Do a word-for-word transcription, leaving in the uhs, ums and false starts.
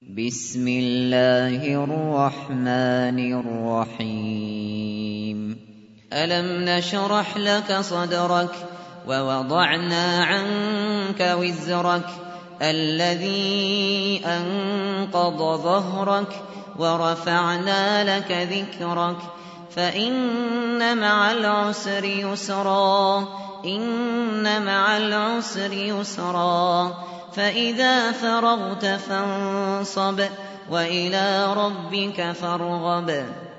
بسم الله الرحمن الرحيم ألم نشرح لك صدرك ووضعنا عنك وزرك الذي أنقض ظهرك ورفعنا لك ذكرك فإن مع العسر يسرا إن مع العسر يسرا فإذا فرغت فانصب وإلى ربك فارغب